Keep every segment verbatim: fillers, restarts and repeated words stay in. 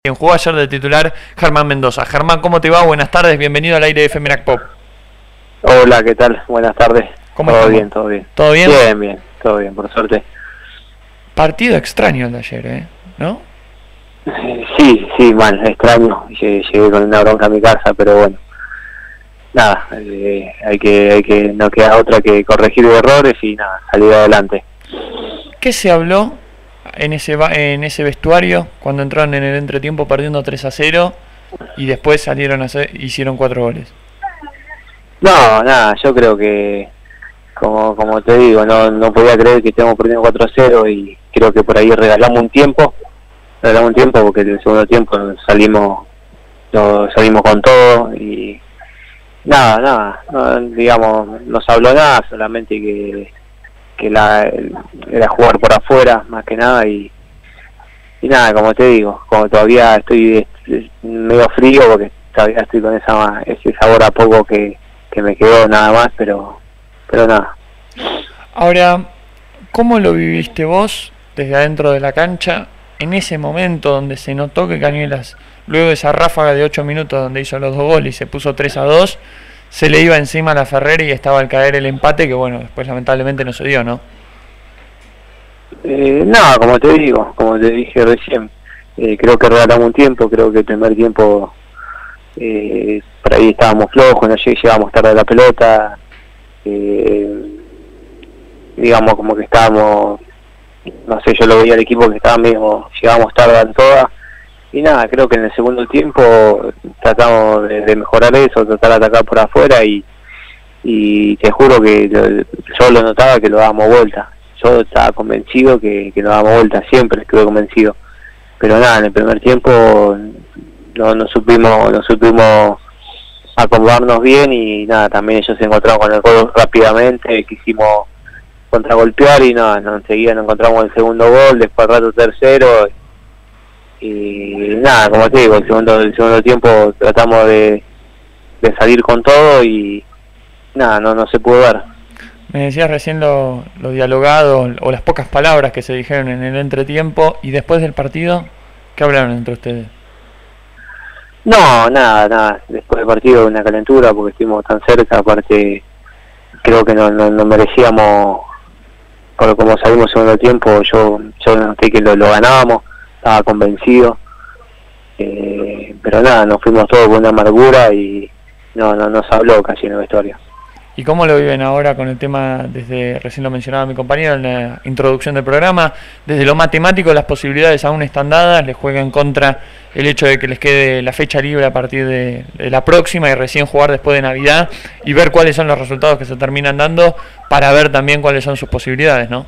Quien jugó ayer de titular, Germán Mendoza. Germán, ¿cómo te va? Buenas tardes, bienvenido al aire de Femenac Pop. Hola, ¿qué tal? Buenas tardes. ¿Cómo todo estamos? bien, todo bien. ¿Todo bien? Bien, bien, todo bien, por suerte. Partido extraño el de ayer, ¿eh? ¿No? Sí, sí, mal, extraño. Llegué, llegué con una bronca a mi casa, pero bueno. Nada, eh, hay que, hay que, no queda otra que corregir errores y nada, salir adelante. ¿Qué se habló en ese en ese vestuario cuando entraron en el entretiempo perdiendo tres a cero y después salieron a hacer, hicieron cuatro goles? No, nada, yo creo que, como como te digo, no no podía creer que estemos perdiendo cuatro a cero y creo que por ahí regalamos un tiempo, regalamos un tiempo porque en el segundo tiempo salimos, no, salimos con todo y nada, nada, no, digamos, no se habló nada, solamente que que la, era jugar por afuera más que nada y, y nada, como te digo, como todavía estoy medio frío porque todavía estoy con esa ese sabor a poco que, que me quedó nada más, pero pero nada. Ahora, ¿cómo lo viviste vos desde adentro de la cancha en ese momento donde se notó que Cañuelas, luego de esa ráfaga de ocho minutos donde hizo los dos goles y se puso tres a dos, se le iba encima a la Ferrer y estaba al caer el empate que bueno, después lamentablemente no se dio, ¿no? Eh, nada, como te digo, como te dije recién, eh, creo que regalamos un tiempo, creo que el primer tiempo eh, por ahí estábamos flojos, no llegábamos tarde a la pelota, eh, digamos como que estábamos, no sé, yo lo veía al equipo que estaba mismo, llegábamos tarde en todas. Y nada, creo que en el segundo tiempo tratamos de, de mejorar eso, tratar de atacar por afuera y, y te juro que yo, yo lo notaba que lo dábamos vuelta. Yo estaba convencido que, que lo dábamos vuelta, siempre estuve convencido. Pero nada, en el primer tiempo no, no supimos no supimos acomodarnos bien y nada, también ellos se encontraron con el gol rápidamente, quisimos contragolpear y nada, no, enseguida nos encontramos el segundo gol, después al rato tercero. Y nada, como te digo, el segundo, el segundo tiempo tratamos de, de salir con todo y nada, no no se pudo ver. Me decías recién lo, lo dialogado o las pocas palabras que se dijeron en el entretiempo y después del partido, ¿qué hablaron entre ustedes? No, nada, nada, después del partido una calentura porque estuvimos tan cerca, aparte creo que no, no, no merecíamos, por como salimos en segundo tiempo, yo, yo noté que lo, lo ganábamos. Estaba convencido, eh, pero nada, nos fuimos todos con una amargura y no, no nos habló casi en el vestuario. ¿Y cómo lo viven ahora con el tema, desde, recién lo mencionaba mi compañero en la introducción del programa, desde lo matemático las posibilidades aún están dadas, les juega en contra el hecho de que les quede la fecha libre a partir de, de la próxima y recién jugar después de Navidad y ver cuáles son los resultados que se terminan dando para ver también cuáles son sus posibilidades, ¿no?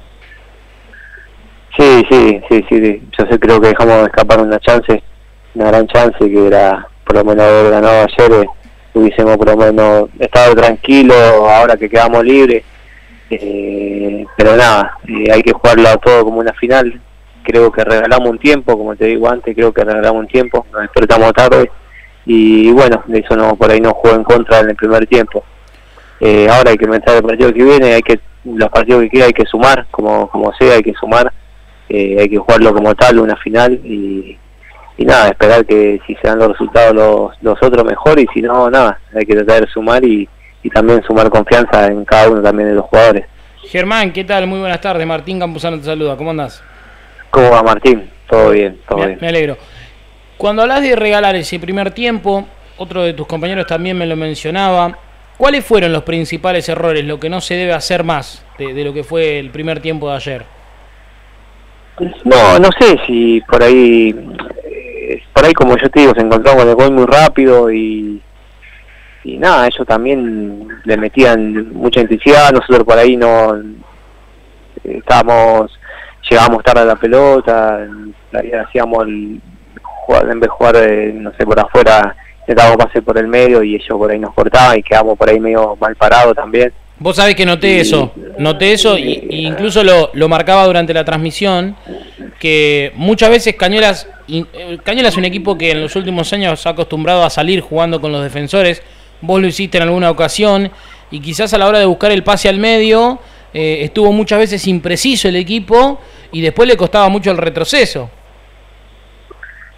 Sí, sí, sí, sí, yo sé, creo que dejamos escapar una chance, una gran chance que era por lo menos haber ganado ayer, eh, hubiésemos por lo menos estado tranquilos ahora que quedamos libres, eh, pero nada, eh, hay que jugarlo todo como una final, creo que regalamos un tiempo, como te digo antes, creo que regalamos un tiempo, nos despertamos tarde y bueno, de eso no por ahí no jugó en contra en el primer tiempo. Eh, ahora hay que pensar el partido que viene, hay que los partidos que queda hay que sumar, como como sea, hay que sumar. Eh, hay que jugarlo como tal, una final y, y nada, esperar que si se dan los resultados los, los otros mejor y si no, nada, hay que tratar de sumar y, y también sumar confianza en cada uno también de los jugadores. Germán, ¿qué tal? Muy buenas tardes, Martín Campuzano te saluda, ¿cómo andás? ¿Cómo va, Martín? Todo bien, todo me, bien. Me alegro. Cuando hablas de regalar ese primer tiempo, otro de tus compañeros también me lo mencionaba, ¿cuáles fueron los principales errores, lo que no se debe hacer más de, de lo que fue el primer tiempo de ayer? No, no sé si por ahí, eh, por ahí como yo te digo, se encontraron con el gol muy rápido y, y nada, ellos también le metían mucha intensidad, nosotros por ahí no, eh, estábamos, llegábamos tarde a la pelota, ahí hacíamos, el, jugar, en vez de jugar, eh, no sé, por afuera, intentábamos pasar por el medio y ellos por ahí nos cortaban y quedamos por ahí medio mal parados también. Vos sabés que noté eso, noté eso y, y incluso lo, lo marcaba durante la transmisión, que muchas veces Cañuelas, Cañuelas es un equipo que en los últimos años se ha acostumbrado a salir jugando con los defensores, vos lo hiciste en alguna ocasión y quizás a la hora de buscar el pase al medio eh, estuvo muchas veces impreciso el equipo y después le costaba mucho el retroceso.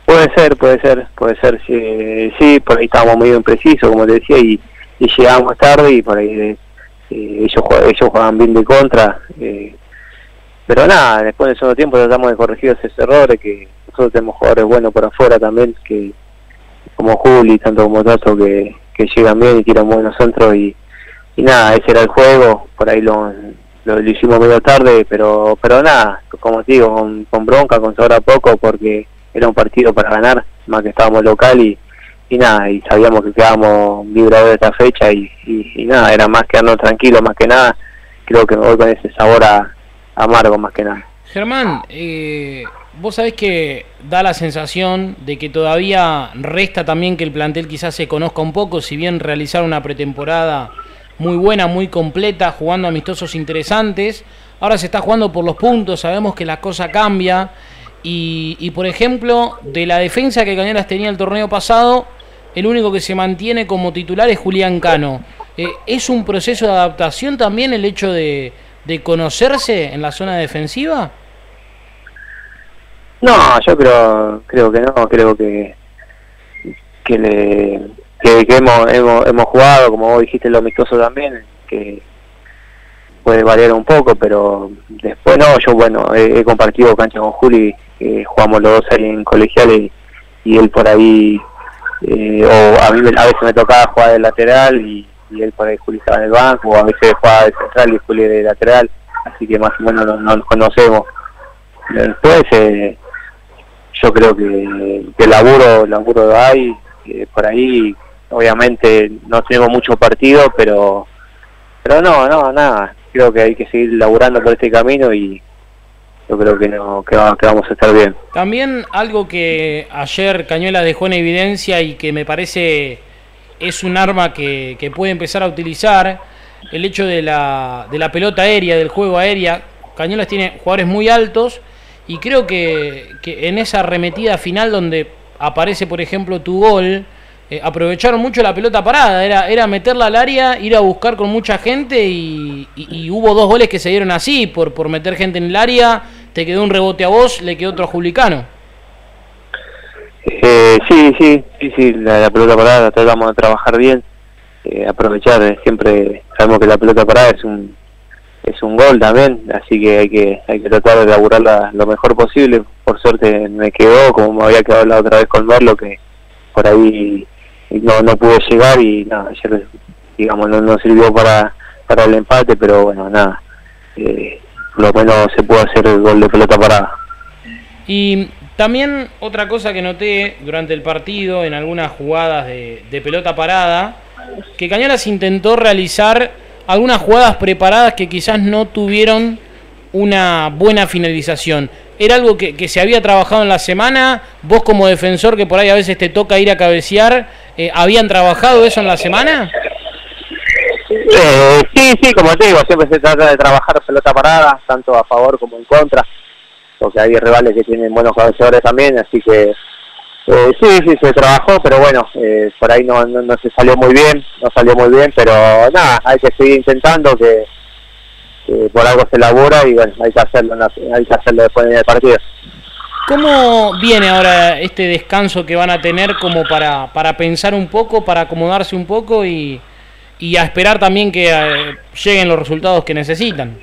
Puede ser, puede ser, puede ser, sí, sí, por ahí estábamos medio imprecisos, como te decía, y, y llegamos tarde y por ahí eh, ellos, ellos juegan bien de contra, eh, pero nada, después del segundo tiempo tratamos de corregir esos errores, que nosotros tenemos jugadores buenos por afuera también, que como Juli, tanto como Tato, que, que llegan bien y tiran buenos centros, y, y nada, ese era el juego, por ahí lo, lo, lo hicimos medio tarde, pero pero nada, como te digo, con, con bronca, con sobra poco, porque era un partido para ganar, más que estábamos local y, y nada, y sabíamos que quedábamos librados de esta fecha y, y, y nada, era más quedarnos tranquilos, más que nada, creo que me voy con ese sabor a, amargo más que nada. Germán, eh, vos sabés que da la sensación de que todavía resta también que el plantel quizás se conozca un poco, si bien realizar una pretemporada muy buena, muy completa, jugando amistosos interesantes, ahora se está jugando por los puntos, sabemos que la cosa cambia. Y, y por ejemplo, de la defensa que Cañuelas tenía el torneo pasado, el único que se mantiene como titular es Julián Cano. Eh, ¿Es un proceso de adaptación también el hecho de, de conocerse en la zona defensiva? No, yo creo creo que no, creo que que, le, que, que hemos, hemos hemos jugado, como vos dijiste, lo amistoso también, que puede variar un poco, pero después no, yo bueno, he, he compartido cancha con Juli, eh, jugamos los dos ahí en colegiales y, y él por ahí, eh, o a mí me, a veces me tocaba jugar de lateral y, y él por ahí Juli estaba en el banco, o a veces jugaba de central y Juli de lateral, así que más o menos no, no nos conocemos. Después eh, yo creo que, que el laburo, el laburo hay, eh, por ahí obviamente no tenemos mucho partido, pero pero no, no, nada, creo que hay que seguir laburando por este camino y yo creo que no que, va, que vamos a estar bien. También algo que ayer Cañuelas dejó en evidencia y que me parece es un arma que, que puede empezar a utilizar, el hecho de la, de la pelota aérea, del juego aérea. Cañuelas tiene jugadores muy altos y creo que, que en esa arremetida final donde aparece por ejemplo tu gol, Eh, aprovecharon mucho la pelota parada, era era meterla al área, ir a buscar con mucha gente y, y, y hubo dos goles que se dieron así, por por meter gente en el área, te quedó un rebote a vos, le quedó otro a Julicano. Eh, sí, sí, sí, sí, la, la pelota parada tratamos de trabajar bien, eh, aprovechar, eh, siempre sabemos que la pelota parada es un es un gol también, así que hay que hay que tratar de laburarla lo mejor posible. Por suerte me quedó, como me había quedado la otra vez con Merlo, que por ahí no no pude llegar y nada, ayer digamos no, no sirvió para para el empate, pero bueno, nada, eh, por lo menos se puede hacer el gol de pelota parada. Y también otra cosa que noté durante el partido en algunas jugadas de, de pelota parada, que Cañuelas intentó realizar algunas jugadas preparadas que quizás no tuvieron una buena finalización. ¿Era algo que, que se había trabajado en la semana? Vos como defensor, que por ahí a veces te toca ir a cabecear, eh, ¿habían trabajado eso en la semana? Eh, sí, sí, como te digo, siempre se trata de trabajar pelota parada, tanto a favor como en contra, porque hay rivales que tienen buenos cabeceadores también, así que eh, sí, sí, se trabajó, pero bueno, eh, por ahí no, no, no se salió muy bien, no salió muy bien, pero nada, hay que seguir intentando, que Eh, por algo se elabora y bueno, hay que hacerlo, hay que hacerlo después del partido. ¿Cómo viene ahora este descanso que van a tener como para, para pensar un poco, para acomodarse un poco y, y a esperar también que eh, lleguen los resultados que necesitan?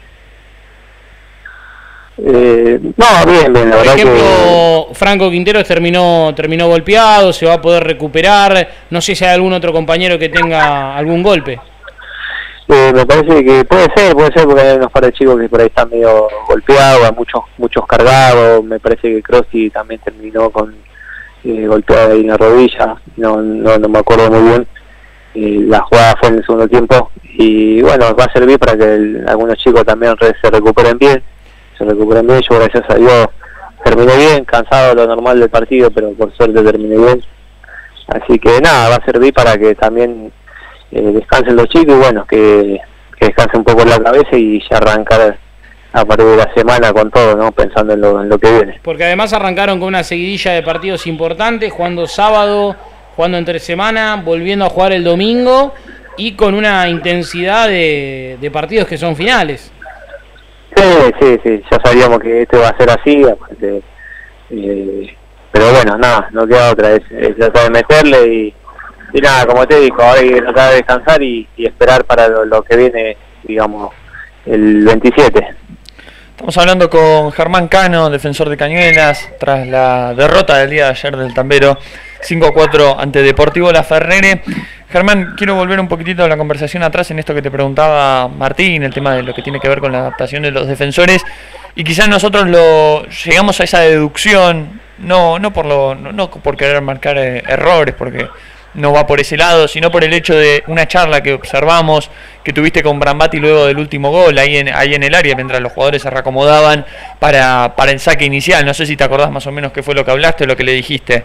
Eh, no, bien, bien, la Por verdad ejemplo, que... Franco Quinteros terminó, terminó golpeado, se va a poder recuperar, no sé si hay algún otro compañero que tenga algún golpe. Eh, me parece que puede ser, puede ser porque hay unos par de chicos que por ahí están medio golpeados, hay muchos muchos cargados, me parece que Crossi también terminó con eh, golpeado ahí en la rodilla, no no, no me acuerdo muy bien, eh, la jugada fue en el segundo tiempo y bueno, va a servir para que el, algunos chicos también re, se recuperen bien, se recuperen bien, yo gracias a Dios terminé bien, cansado de lo normal del partido, pero por suerte terminé bien, así que nada, va a servir para que también Eh, descansen los chicos y bueno, que, que descansen un poco la cabeza y ya arrancar a partir de la semana con todo, ¿no? Pensando en lo, en lo que viene. Porque además arrancaron con una seguidilla de partidos importantes, jugando sábado, jugando entre semana, volviendo a jugar el domingo y con una intensidad de, de partidos que son finales. Sí, sí, sí, ya sabíamos que este va a ser así, aparte, eh, pero bueno, nada, no queda otra, es, es tratar de meterle y, y nada, como te digo, ahora hay que tratar de descansar y, y esperar para lo, lo que viene, digamos, el veintisiete. Estamos hablando con Germán Cano, defensor de Cañuelas, tras la derrota del día de ayer del Tambero cinco a cuatro ante Deportivo Laferrere. Germán, quiero volver un poquitito a la conversación atrás en esto que te preguntaba Martín, el tema de lo que tiene que ver con la adaptación de los defensores, y quizás nosotros lo llegamos a esa deducción, no no por lo no, no por querer marcar eh, errores, porque no va por ese lado, sino por el hecho de una charla que observamos, que tuviste con Brambati luego del último gol, ahí en, ahí en el área, mientras los jugadores se reacomodaban para, para el saque inicial. No sé si te acordás más o menos qué fue lo que hablaste, lo que le dijiste.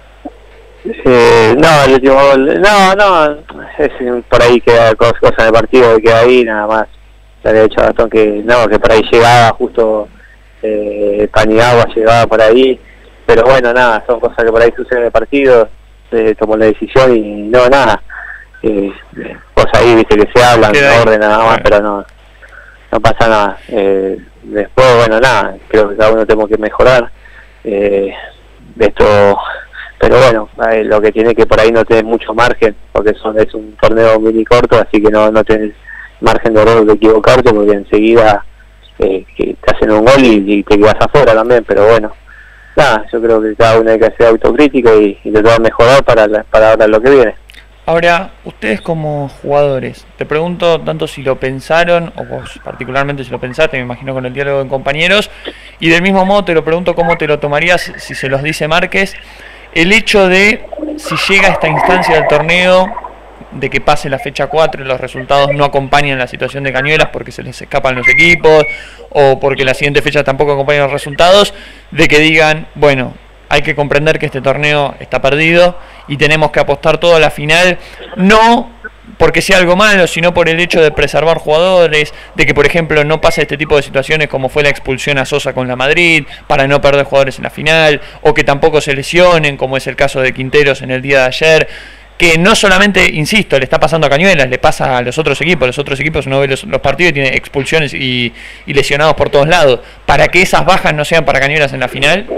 Eh, no, el último gol, no, no, es por ahí queda cosas, cosas de partido que queda ahí, nada más. Le había dicho a Gastón que no, que por ahí llegaba justo eh, Paniagua, llegaba por ahí, pero bueno, nada, son cosas que por ahí suceden en el partido. Eh, tomó la decisión y no, nada, eh, pues ahí viste que se hablan, no orden nada más, pero no no pasa nada. Eh, después, bueno, nada, creo que cada uno tenemos que mejorar eh, de esto, pero bueno, eh, lo que tiene que por ahí no tener mucho margen, porque son, es un torneo mini corto, así que no, no tenés margen de error de equivocarte, porque enseguida eh, que te hacen un gol y, y te quedas afuera también, pero bueno. Nada, yo creo que cada uno hay que hacer autocrítica y, y tratar de mejorar para, la, para ahora lo que viene. Ahora, ustedes como jugadores, te pregunto tanto si lo pensaron, o vos particularmente si lo pensaste, me imagino con el diálogo en compañeros, y del mismo modo te lo pregunto cómo te lo tomarías si se los dice Márquez, el hecho de si llega a esta instancia del torneo, de que pase la fecha cuatro y los resultados no acompañan la situación de Cañuelas porque se les escapan los equipos o porque la siguiente fecha tampoco acompañan los resultados, de que digan, bueno, hay que comprender que este torneo está perdido y tenemos que apostar todo a la final, no porque sea algo malo, sino por el hecho de preservar jugadores, de que por ejemplo no pase este tipo de situaciones como fue la expulsión a Sosa con la Madrid, para no perder jugadores en la final, o que tampoco se lesionen, como es el caso de Quinteros en el día de ayer, que no solamente, insisto, le está pasando a Cañuelas, le pasa a los otros equipos, los otros equipos uno ve los, los partidos y tiene expulsiones y, y lesionados por todos lados, para que esas bajas no sean para Cañuelas en la final.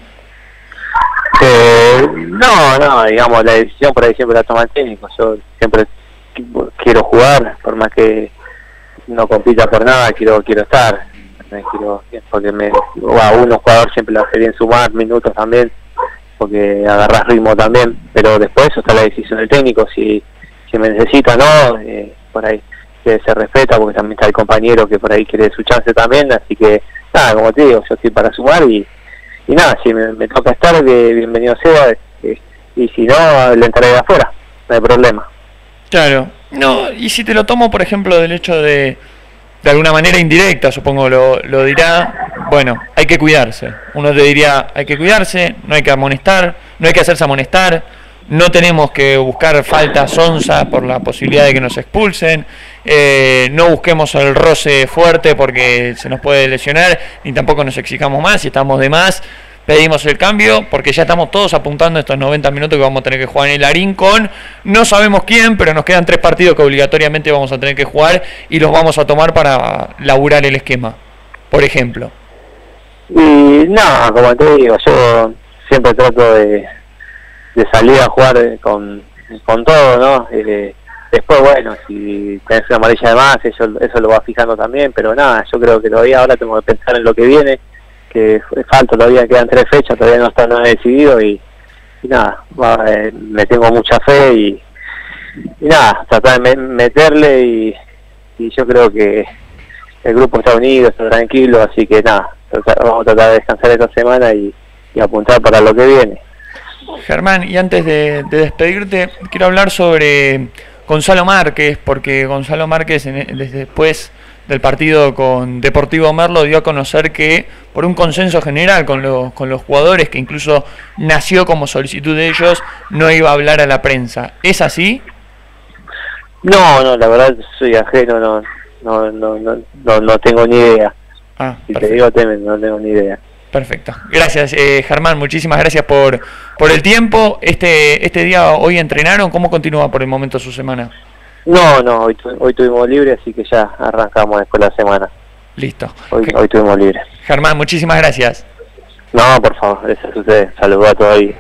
Eh, no, no, digamos, la decisión por ahí siempre la toma el técnico. Yo siempre quiero jugar, por más que no compita por nada, quiero quiero estar, me quiero, porque me, a uno jugador siempre le hace bien sumar minutos también, porque agarras ritmo también, pero después eso está la decisión del técnico, si, si me necesita no, eh, por ahí que se respeta, porque también está el compañero que por ahí quiere su chance también, así que nada, como te digo, yo estoy para sumar y, y nada, si me, me toca estar, que bienvenido sea, eh, y si no, le entraré de afuera, no hay problema. Claro, no, y si te lo tomo por ejemplo del hecho de, de alguna manera indirecta, supongo lo, lo dirá, bueno, hay que cuidarse. Uno te diría, hay que cuidarse, no hay que amonestar, no hay que hacerse amonestar, no tenemos que buscar faltas onza por la posibilidad de que nos expulsen, eh, no busquemos el roce fuerte porque se nos puede lesionar, ni tampoco nos exijamos más, si estamos de más, pedimos el cambio, porque ya estamos todos apuntando estos noventa minutos que vamos a tener que jugar en el Arín con no sabemos quién, pero nos quedan tres partidos que obligatoriamente vamos a tener que jugar y los vamos a tomar para laburar el esquema, por ejemplo. Y no, como te digo, yo siempre trato de, de salir a jugar con, con todo, ¿no? Eh, después, bueno, si tenés una amarilla de más, eso, eso lo va fijando también, pero nada, yo creo que todavía ahora tengo que pensar en lo que viene, que falta todavía, quedan tres fechas, todavía no está nada decidido y, y nada, va, eh, me tengo mucha fe y, y nada, tratar de me, meterle y, y yo creo que el grupo está unido, está tranquilo, así que nada, vamos a tratar de descansar esta semana y, y apuntar para lo que viene. Germán, y antes de, de despedirte, quiero hablar sobre Gonzalo Márquez, porque Gonzalo Márquez en, desde después del partido con Deportivo Merlo dio a conocer que por un consenso general con los, con los jugadores, que incluso nació como solicitud de ellos, no iba a hablar a la prensa. ¿Es así? No, no, la verdad soy ajeno, no no no no, no, no tengo ni idea. Ah, si perfecto. te digo temen, no tengo ni idea. Perfecto. Gracias, eh, Germán, muchísimas gracias por, por el tiempo. Este, este día, hoy entrenaron, ¿cómo continúa por el momento su semana? No, no, hoy, hoy tuvimos libre, así que ya arrancamos después la semana. Listo. Hoy, hoy tuvimos libre. Germán, muchísimas gracias. No, por favor, eso sucede. Saludos a todos ahí.